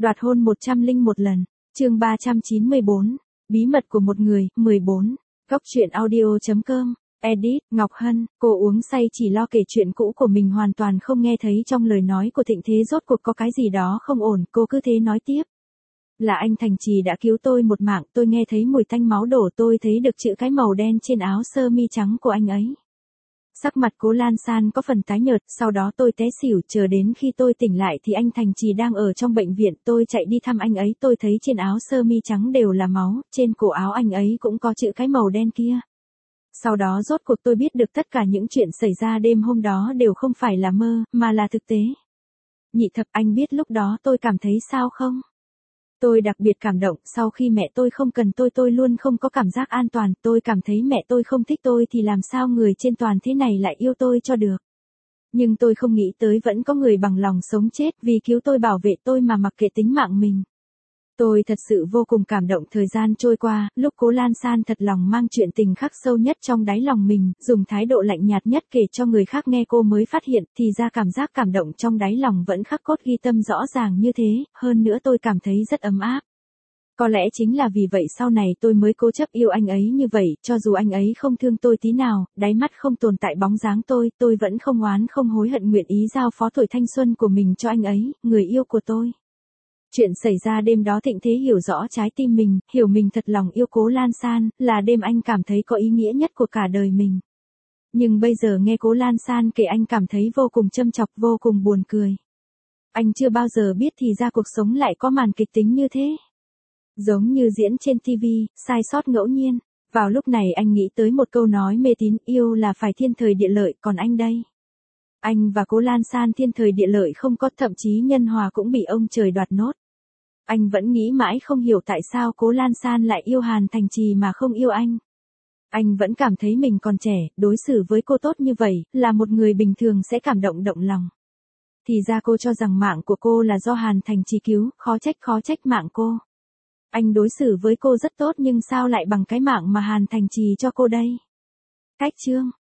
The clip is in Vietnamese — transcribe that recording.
Đoạt hôn 101 lần. Chương 394. Bí mật của một người. 14. Góc truyện audio.com. Edit. Ngọc Hân. Cô uống say chỉ lo kể chuyện cũ của mình, hoàn toàn không nghe thấy trong lời nói của Thịnh Thế rốt cuộc có cái gì đó không ổn. Cô cứ thế nói tiếp. Là anh Thành Trì đã cứu tôi một mạng, tôi nghe thấy mùi tanh máu đổ, tôi thấy được chữ cái màu đen trên áo sơ mi trắng của anh ấy. Sắc mặt Cố Lan San có phần tái nhợt, sau đó tôi té xỉu, chờ đến khi tôi tỉnh lại thì anh Thành Trì đang ở trong bệnh viện, tôi chạy đi thăm anh ấy, tôi thấy trên áo sơ mi trắng đều là máu, trên cổ áo anh ấy cũng có chữ cái màu đen kia. Sau đó rốt cuộc tôi biết được tất cả những chuyện xảy ra đêm hôm đó đều không phải là mơ, mà là thực tế. Nhị Thập, anh biết lúc đó tôi cảm thấy sao không? Tôi đặc biệt cảm động, sau khi mẹ tôi không cần tôi luôn không có cảm giác an toàn, tôi cảm thấy mẹ tôi không thích tôi thì làm sao người trên toàn thế này lại yêu tôi cho được. Nhưng tôi không nghĩ tới vẫn có người bằng lòng sống chết vì cứu tôi, bảo vệ tôi mà mặc kệ tính mạng mình. Tôi thật sự vô cùng cảm động. Thời gian trôi qua, lúc Cố Lan San thật lòng mang chuyện tình khắc sâu nhất trong đáy lòng mình, dùng thái độ lạnh nhạt nhất kể cho người khác nghe, cô mới phát hiện, thì ra cảm giác cảm động trong đáy lòng vẫn khắc cốt ghi tâm rõ ràng như thế, hơn nữa tôi cảm thấy rất ấm áp. Có lẽ chính là vì vậy sau này tôi mới cố chấp yêu anh ấy như vậy, cho dù anh ấy không thương tôi tí nào, đáy mắt không tồn tại bóng dáng tôi vẫn không oán không hối hận, nguyện ý giao phó tuổi thanh xuân của mình cho anh ấy, người yêu của tôi. Chuyện xảy ra đêm đó, Thịnh Thế hiểu rõ trái tim mình, hiểu mình thật lòng yêu Cố Lan San, là đêm anh cảm thấy có ý nghĩa nhất của cả đời mình. Nhưng bây giờ nghe Cố Lan San kể, anh cảm thấy vô cùng châm chọc, vô cùng buồn cười. Anh chưa bao giờ biết thì ra cuộc sống lại có màn kịch tính như thế. Giống như diễn trên TV, sai sót ngẫu nhiên. Vào lúc này anh nghĩ tới một câu nói mê tín, yêu là phải thiên thời địa lợi, còn anh đây. Anh và Cố Lan San thiên thời địa lợi không có, thậm chí nhân hòa cũng bị ông trời đoạt nốt. Anh vẫn nghĩ mãi không hiểu tại sao Cố Lan San lại yêu Hàn Thành Trì mà không yêu anh. Anh vẫn cảm thấy mình còn trẻ, đối xử với cô tốt như vậy, là một người bình thường sẽ cảm động lòng. Thì ra cô cho rằng mạng của cô là do Hàn Thành Trì cứu, khó trách mạng cô. Anh đối xử với cô rất tốt nhưng sao lại bằng cái mạng mà Hàn Thành Trì cho cô đây? Cách chương.